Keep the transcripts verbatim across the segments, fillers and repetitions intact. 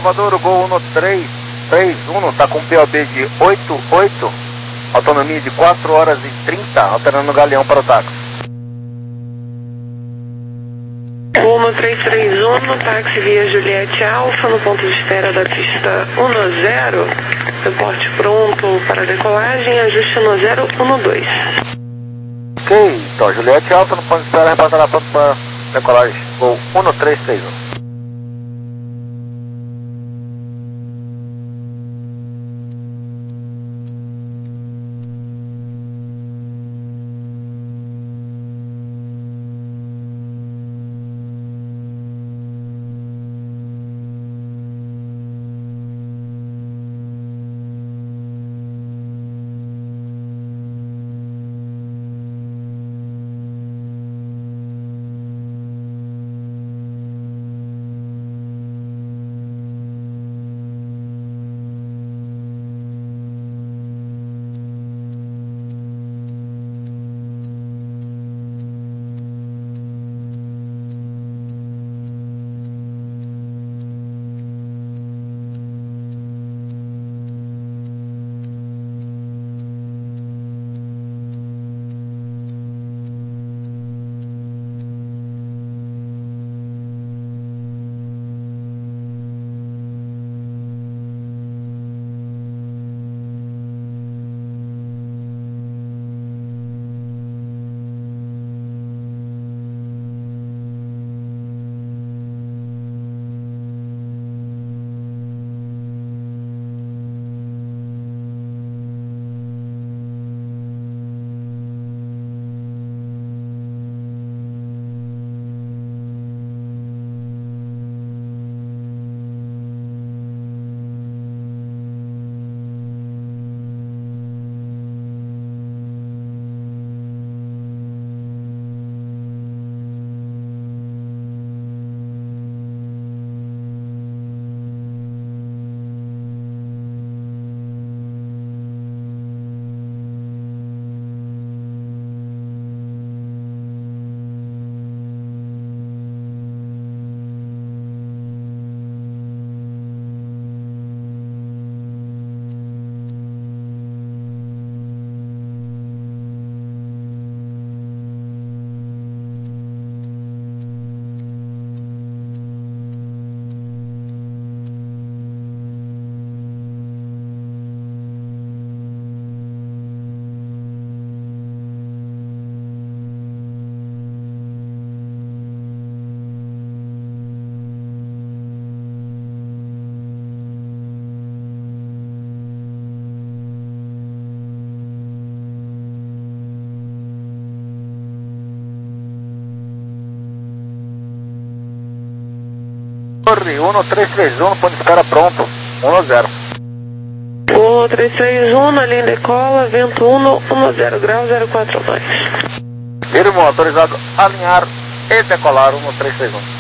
Salvador, o Gol um três três um, está com P O B de oito oito, autonomia de quatro horas e trinta, alternando o Galeão para o táxi. um três três um, táxi via Juliette Alfa, no ponto de espera da pista um zero, reporte pronto para decolagem, ajuste um zero um dois. Ok, então Juliette Alfa, no ponto de espera, reportará pronto para decolagem, Gol um três três um. Torre um três três um, ponto de espera pronto, um zero. um três três um, na linha decola, vento um, um zero grau, zero quatro nove. Firmo, autorizado a alinhar e decolar um três três um.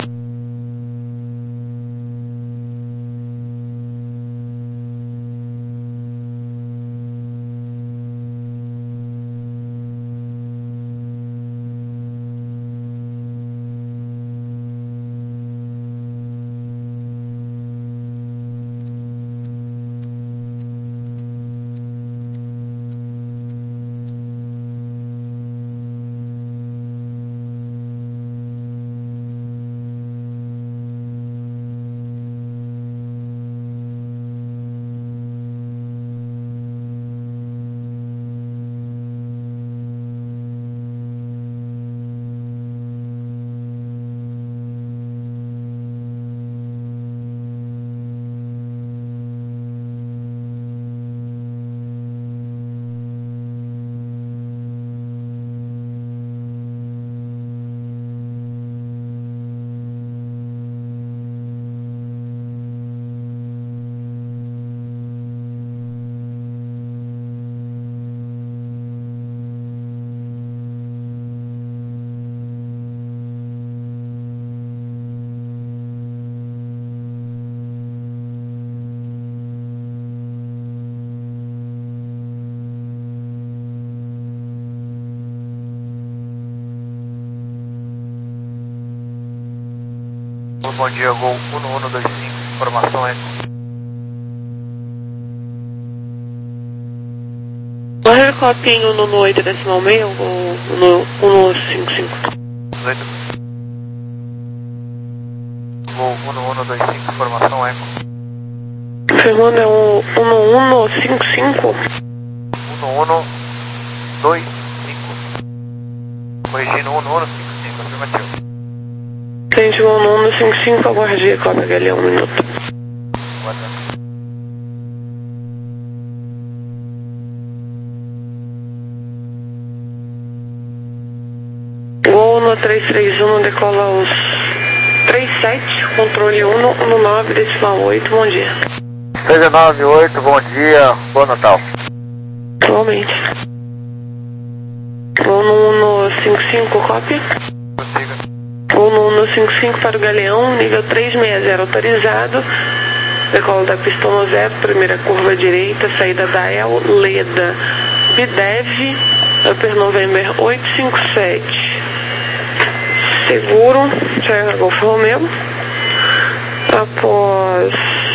Bom dia, Gol um um dois cinco, informação é Helicopinho no oito decimal meio ou no um cinco cinco? Voo um um dois cinco, formação Eco. Firmando é o um um cinco cinco? um um dois cinco. Corrigindo um um cinco cinco, afirmativo. Frente um um cinco cinco, aguarde, cobra Galeão, um minuto. Guarda. Gol no três três um, decola os três sete, controle um um nove decimal oito, bom dia. três nove oito, bom dia, bom Natal. Igualmente. Gol no um cinco cinco, copy. Prossiga. Gol no um cinco cinco para o Galeão, nível três seis zero autorizado. Decola da pista um zero, primeira curva direita, saída da El Leda. Bidev, Upper November oito cinco sete. Seguro, Sierra Golf Romeo. Após,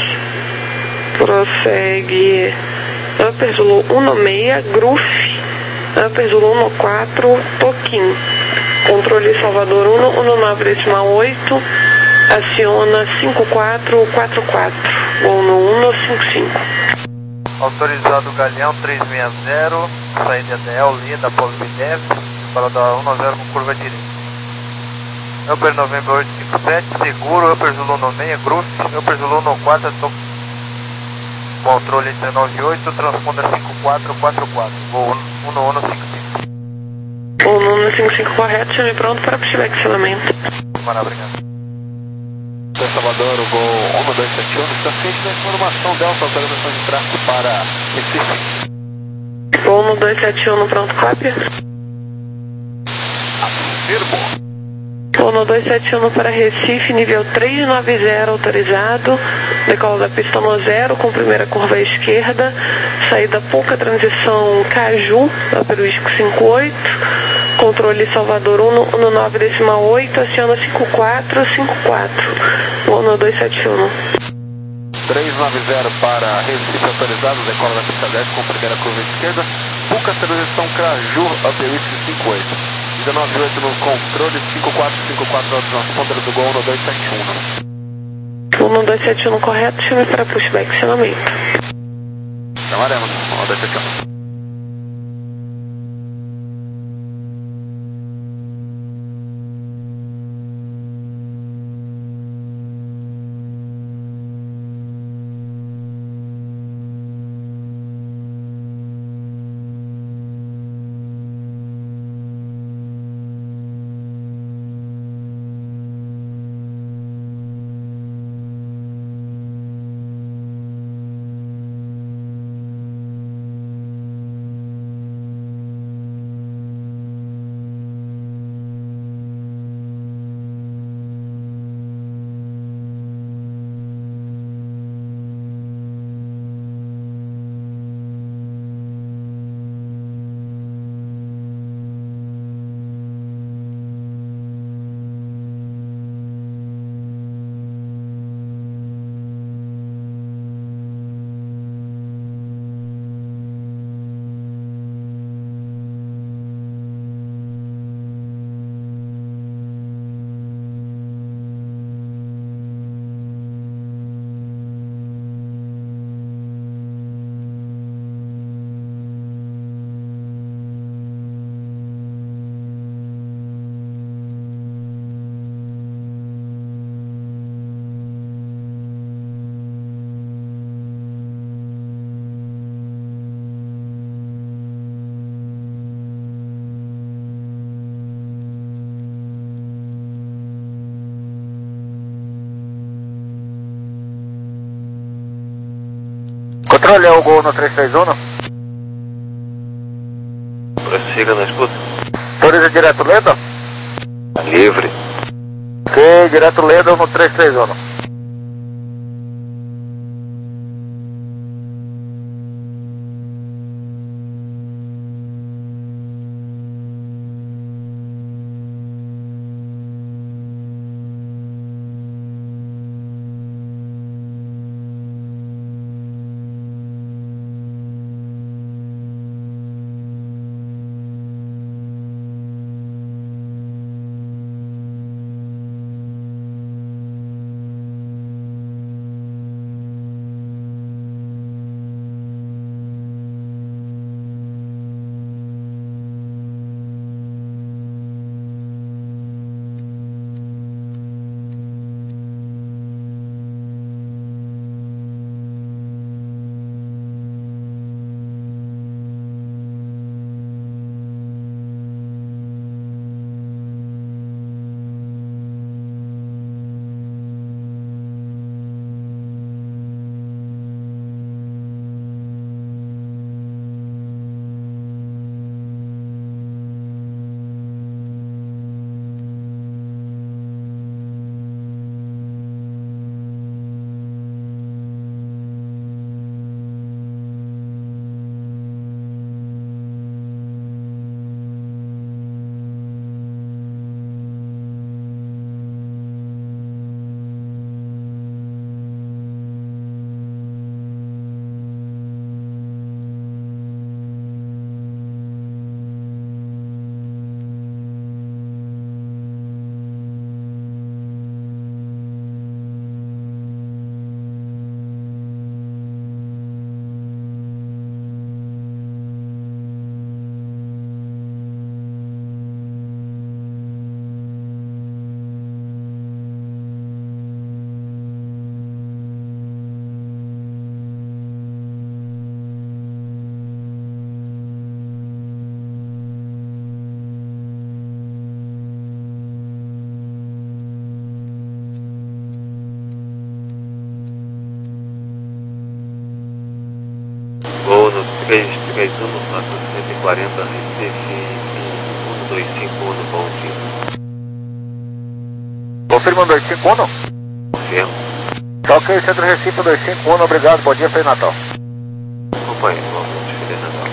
prossegue Upper Zulu um seis, Groove, Upper Zulu um quatro, Toquim. Controle Salvador um um nove decimal oito, aciona cinco quatro quatro quatro, ou no um cinco cinco. Autorizado Galeão três seis zero, saída da El Leda, após Bidev, para da um zero com curva direita. Upper November oito cinco sete, seguro, Upper Zulu um seis, Groove, Upper Zulu um quatro, tô... controle dezenove oito, transponder cinco quatro quatro quatro, voo um um cinco cinco. O número cinco cinco correto, chame pronto para pushback selamento. Mano, obrigado. Salvador, o Gol um dois sete um, está ciente da informação Delta, autorização de tráfego para Recife. Gol um dois sete um, pronto, cópia. Afirmo. Gol um dois sete um para Recife, nível três nove zero autorizado. Decola da pista no zero, com primeira curva à esquerda. Saída pouca transição Caju, Upper Whisky cinco oito. Controle Salvador um nove decimal oito, aciona cinco quatro cinco quatro. Gol dois sete um. três nove zero para Recife autorizado, decola da pista dez com primeira curva à esquerda. Pouca transição Caju, Upper Whisky cinco oito. dezenove oito no controle, cinco quatro cinco quatro no transponder do Gol um dois sete um. um dois sete um correto, chame para pushback, acionamento. Chamaremos, um dois sete um. Controle é o Gol no três três um. Prossiga na escuta. Autoriza direto Leda? Livre. Ok, direto Leda no três três um. quatrocentos e quarenta Recife, um dois cinco um, bom dia. Confirma um dois cinco um? Confirmo. Tá ok, Centro Recife dois cinco um, obrigado, bom dia, Feliz Natal. Acompanhe, igualmente, Feliz Natal.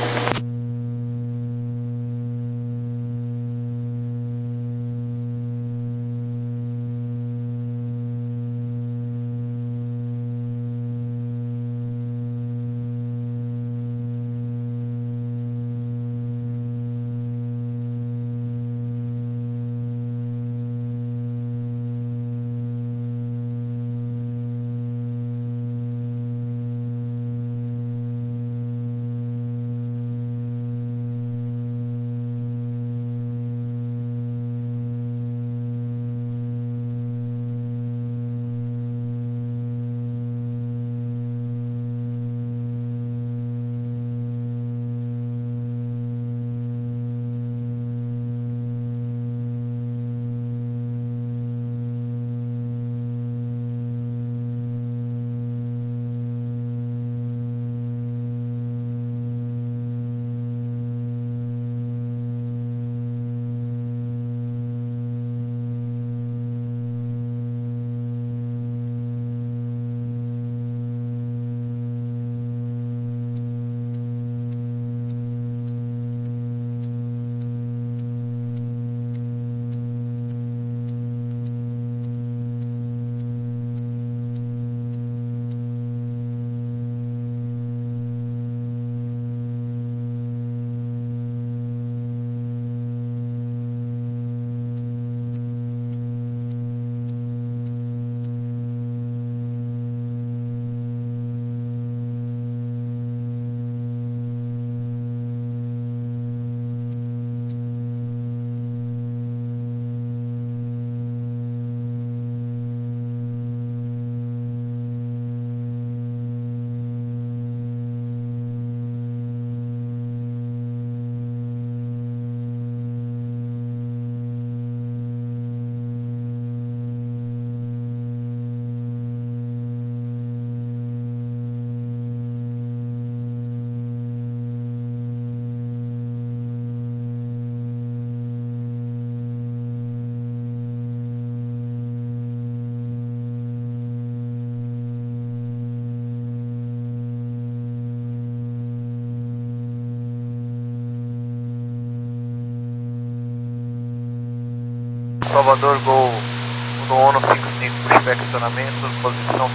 Salvador, Gol no ONU cinco cinco, inspecionamento, posição.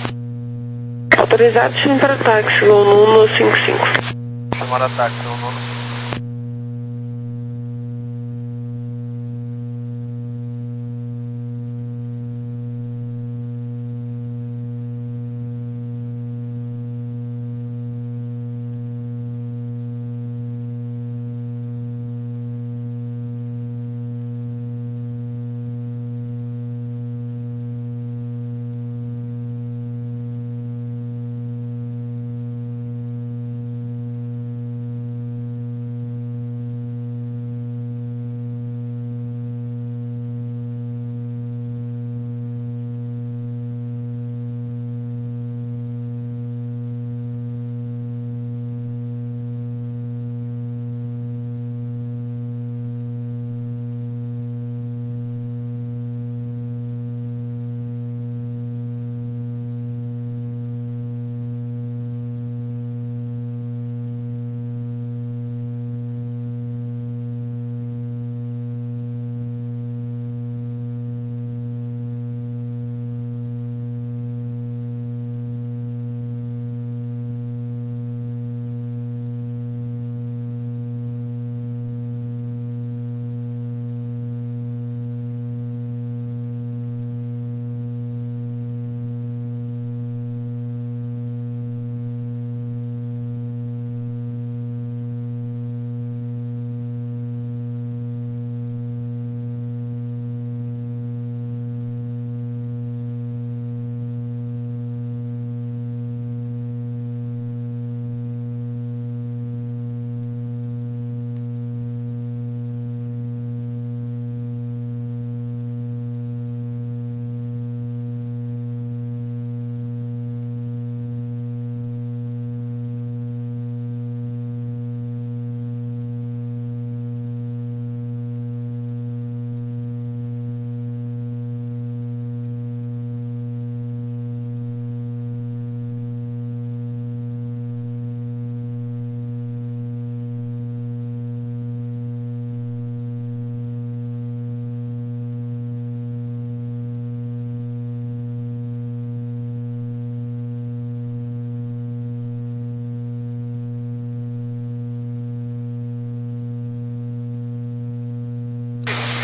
Autorizado, chame para táxi, Gol no ONU cinco cinco. Chamar a táxi no ONU.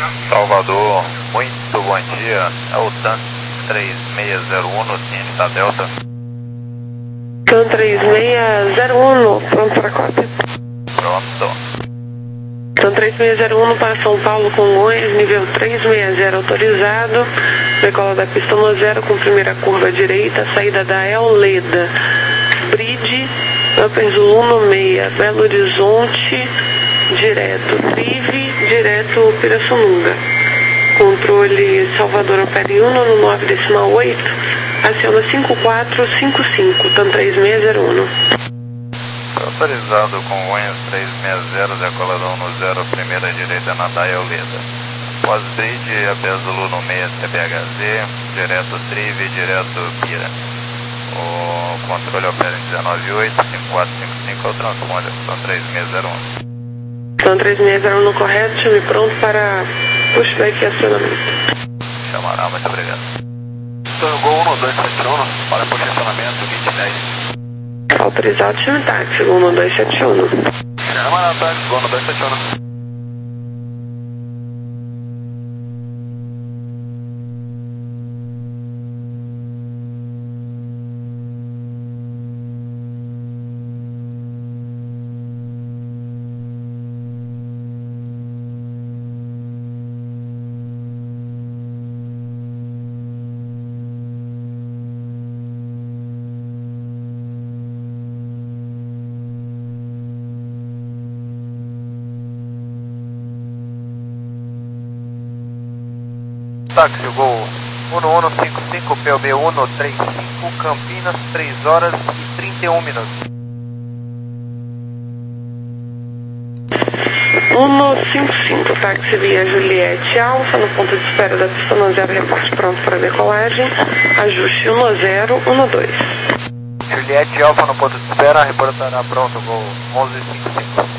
Salvador, muito bom dia. É o TAM três seis zero um, ciência Delta. TAM três seis zero um, pronto para cópia. Pronto. TAM três seis zero um para São Paulo com Congonhas, nível trezentos e sessenta autorizado. Decola da pista um zero com primeira curva à direita, saída da Euleda. Bridge, Upper Zulu no meia, Belo Horizonte, direto Trive, direto Pirassununga. Controle Salvador Opere Uno no nove decimal oito, aciona cinco quatro cinco cinco, TAM três seis zero um. Autorizado com Congonhas três seis zero, decolador um zero, primeira direita na Daia Euleda. Pós-bridge, Upper Zulu no meia, C B H Z, direto Trive, direto Pira. O controle opera em dezenove oito, cinco quatro cinco cinco, é o transponder, TAM três seis zero um. TAM três seis zero um no correto, chame pronto para pushback e acionamento. Chamará, muito obrigado. Tango um dois sete um, para posicionamento vinte e dez. Autorizado, chame táxi, um dois sete um. Chama na táxi, um dois sete um. Táxi Gol um um cinco cinco, P O B um três cinco, Campinas, três horas e trinta e um minutos. um cinco cinco, táxi via Juliette Alfa, no ponto de espera da pista um zero, reporte pronto para decolagem, ajuste um zero um dois. Juliette Alfa no ponto de espera, reportará pronto, Gol onze cinquenta e cinco.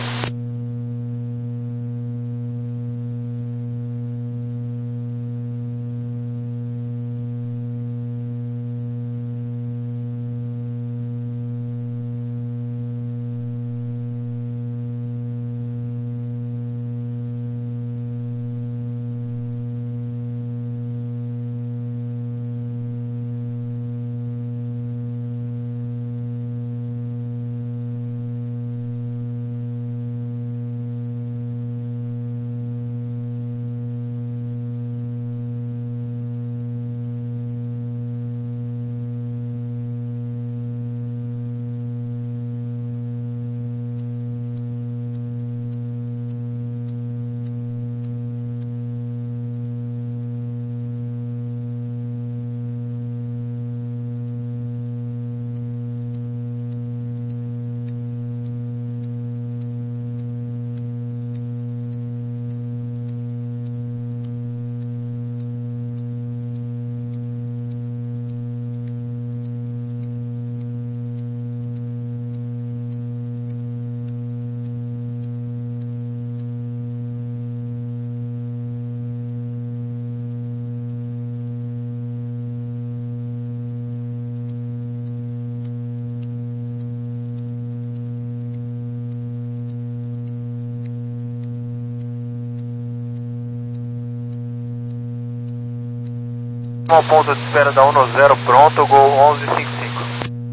Ao ponto de espera da um zero pronto, Gol onze cinquenta e cinco.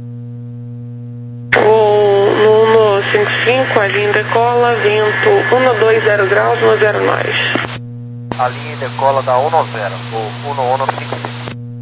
Gol no um cinco cinco, a linha decola, vento um dois zero graus, um zero nós. A linha decola da um zero, Gol um um cinquenta e cinco.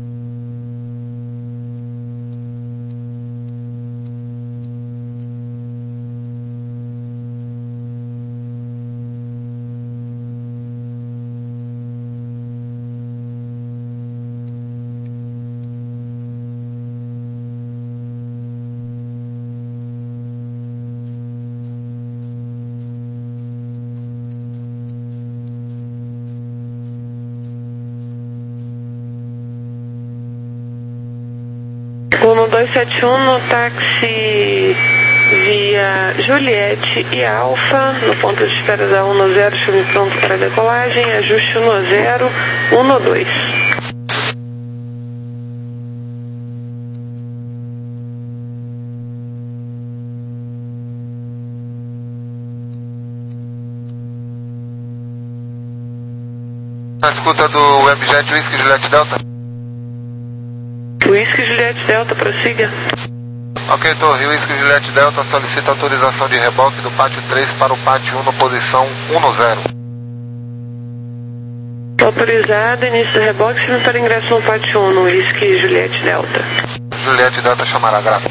um dois sete um no táxi via Juliette e Alfa, no ponto de espera da um zero, chame pronto para decolagem, ajuste um zero um dois. Na escuta do Webjet Whisky Juliette Delta. Whisky Juliette Delta, prossiga. Ok, Torre, Whisky Juliette Delta solicita autorização de reboque do pátio três para o pátio um na posição um zero. Autorizado, início do reboque, sendo para ingresso no pátio um, no Whisky Juliette Delta. Juliette Delta chamará, graça.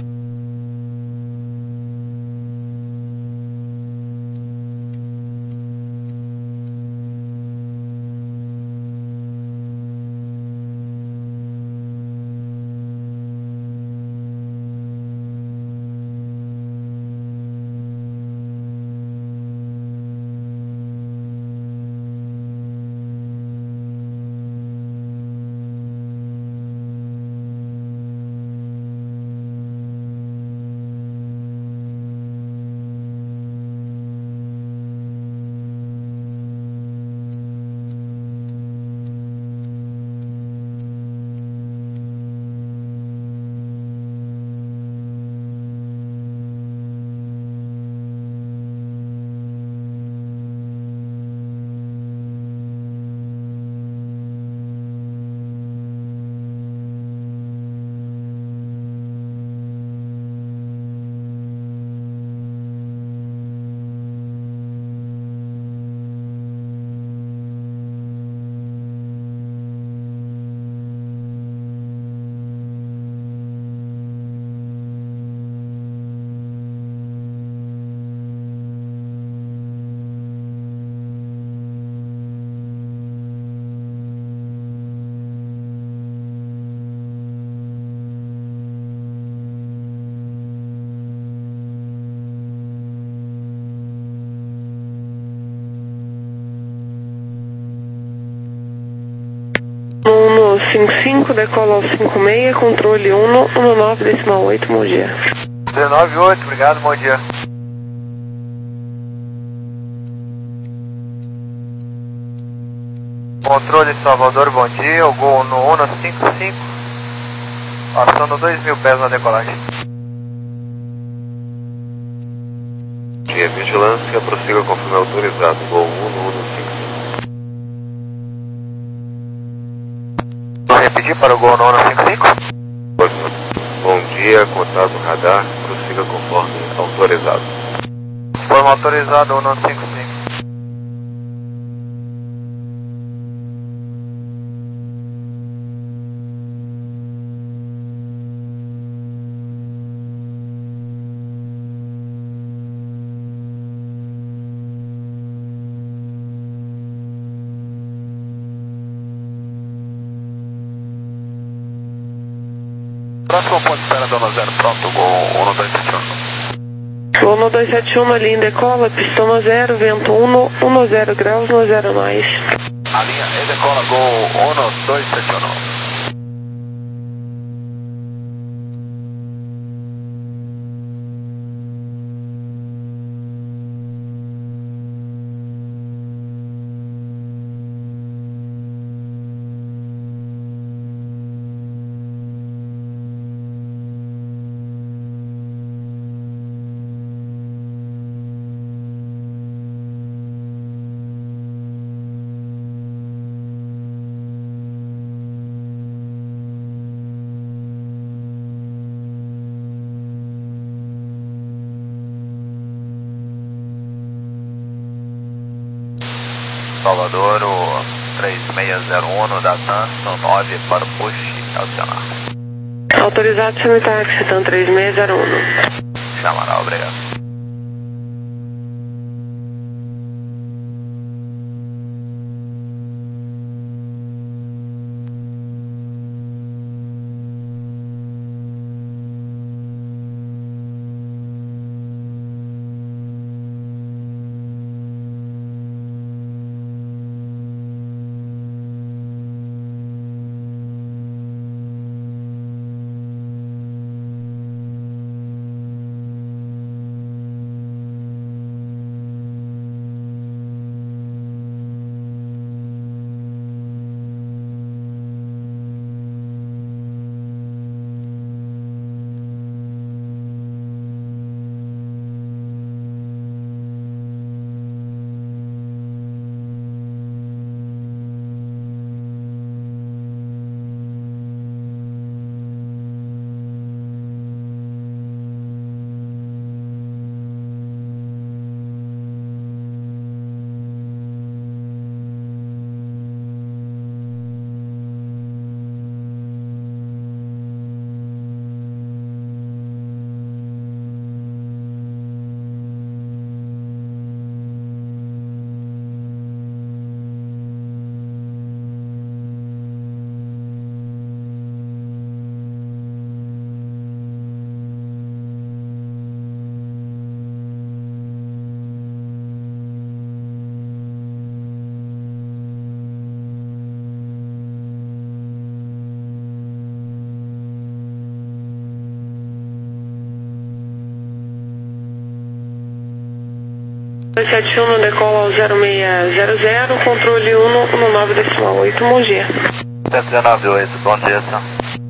um cinco cinco, decola ao cinco seis, controle um, um nove decimal oito, bom dia. dezenove oito, obrigado, bom dia. Controle Salvador, bom dia, o Gol no um cinco cinco, passando dois mil pés na decolagem. Dia vigilância, prossiga conforme autorizado, Gol um no um cinco cinco. Vou repetir para o Gol no um cinco cinco? Bom dia, contato radar, prossiga conforme autorizado. Forma autorizado um cinco cinco. Próximo ponto de espera do um zero, pronto, Gol um dois sete um. Gol no dois sete um, na linha decola, pistão zero, vento um, um zero graus, um zero mais. A linha E decola, Gol um dois sete um. Salvador, o três seis zero um da TAM, são nove para o push, acionar. Autorizado semitáxi, TAM três seis zero um. Chamará, obrigado. dois sete um decola ao zero seis zero zero, controle um um nove decimal oito, Mogi. cento e dezenove oito, bom dia, senhor.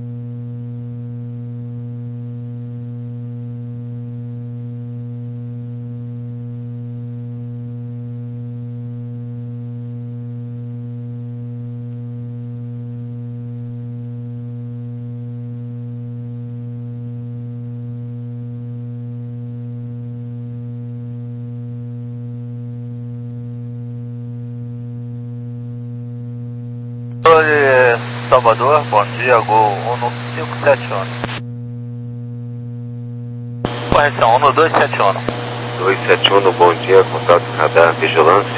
Oi, Salvador, bom dia, Gol um cinco sete um. Correção, um dois sete um. dois sete um, bom dia, contato radar vigilância.